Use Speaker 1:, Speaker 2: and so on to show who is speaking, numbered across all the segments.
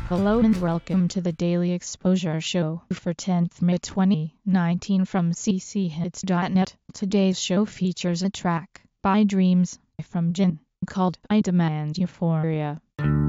Speaker 1: Hello and welcome to the Daily Exposure Show for 10th May 2019 from cchits.net. Today's show features a track by Dreams from Jin called I Demand Euphoria.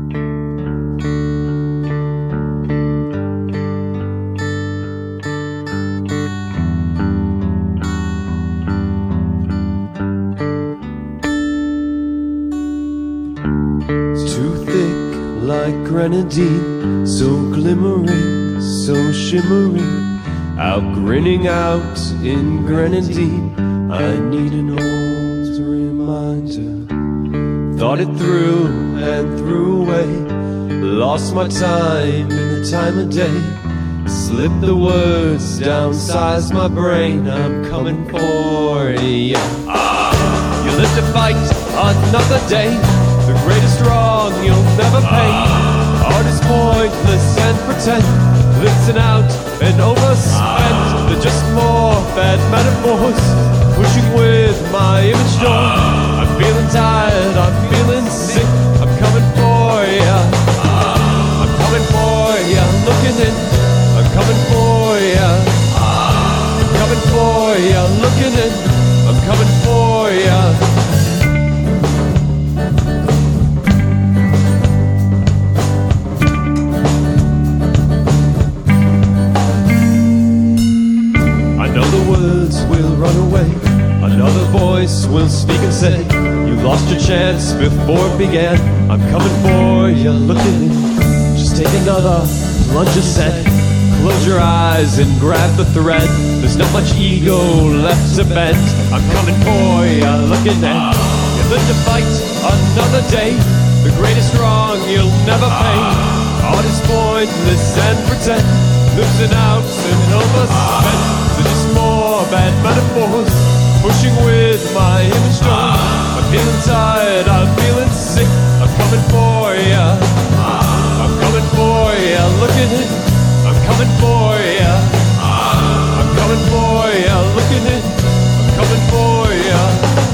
Speaker 2: It's too thick like grenadine, so glimmering, so shimmering, out grinning out in grenadine. I need an old reminder. Thought it through and threw away, lost my time in the time of day, slipped the words, downsized my brain. I'm coming for you. You live to fight another day, the greatest wrong you'll never pay. Art is pointless and pretend, listen out and overspent. They're just more bad metaphors, pushing with my image door. I'm feeling tired, I'm feeling sick, I'm coming for ya. I'm coming for ya, looking in, I'm coming for ya. I'm coming for ya, looking in, I'm coming for ya. Will run away, another voice will speak and say, you lost your chance before it began. I'm coming for you, looking in, just take another plunge a set. Close your eyes and grab the thread, there's not much ego left to bend. I'm coming for you, looking in, you live to fight another day, the greatest wrong you'll never pay. Art is pointless and pretend, losing out and overspent. They're just more bad metaphors, pushing with my image door. I'm feeling tired, I'm feeling sick, I'm coming for ya. I'm coming for ya, looking in, I'm coming for ya. I'm coming for ya, looking in, I'm coming for ya.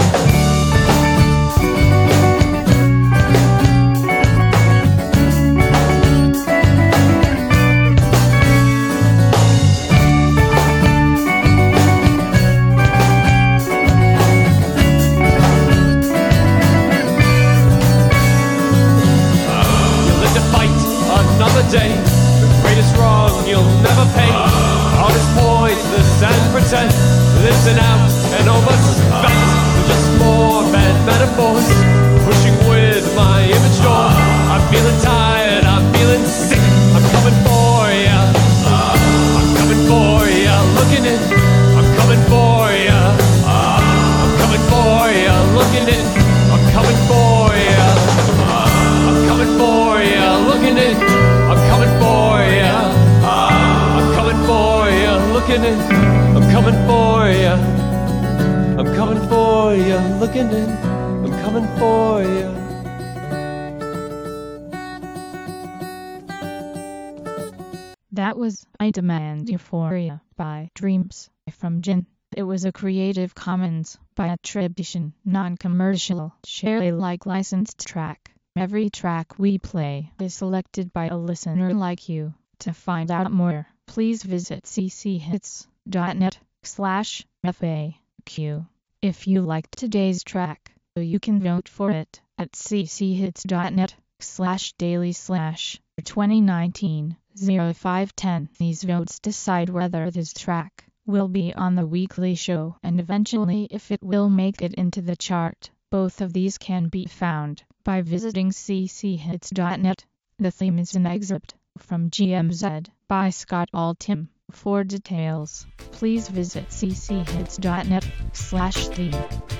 Speaker 2: Day, the greatest wrong you'll never pay. Art is pointless and pretend, listen out and overspent. They're just more bad metaphors, pushing with my image door. I'm feeling tired, I'm feeling sick, I'm coming for ya. I'm coming for ya, looking in, I'm coming for ya. I'm coming for ya, looking in, I'm coming for ya. I'm coming for ya, looking in, I'm coming for ya. I'm coming for ya, looking in, I'm coming for ya. I'm coming for ya, looking in, I'm coming for ya.
Speaker 1: That was I Demand Euphoria by Dreams from Jin. It was a Creative Commons by attribution, non-commercial, share Alike licensed track. Every track we play is selected by a listener like you. To find out more, please visit cchits.net/FAQ. If you liked today's track, you can vote for it at cchits.net/daily/2019-0510. These votes decide whether this track will be on the weekly show and eventually if it will make it into the chart. Both of these can be found by visiting cchits.net. The theme is an excerpt from GMZ by Scott Altham. For details, please visit cchits.net/theme.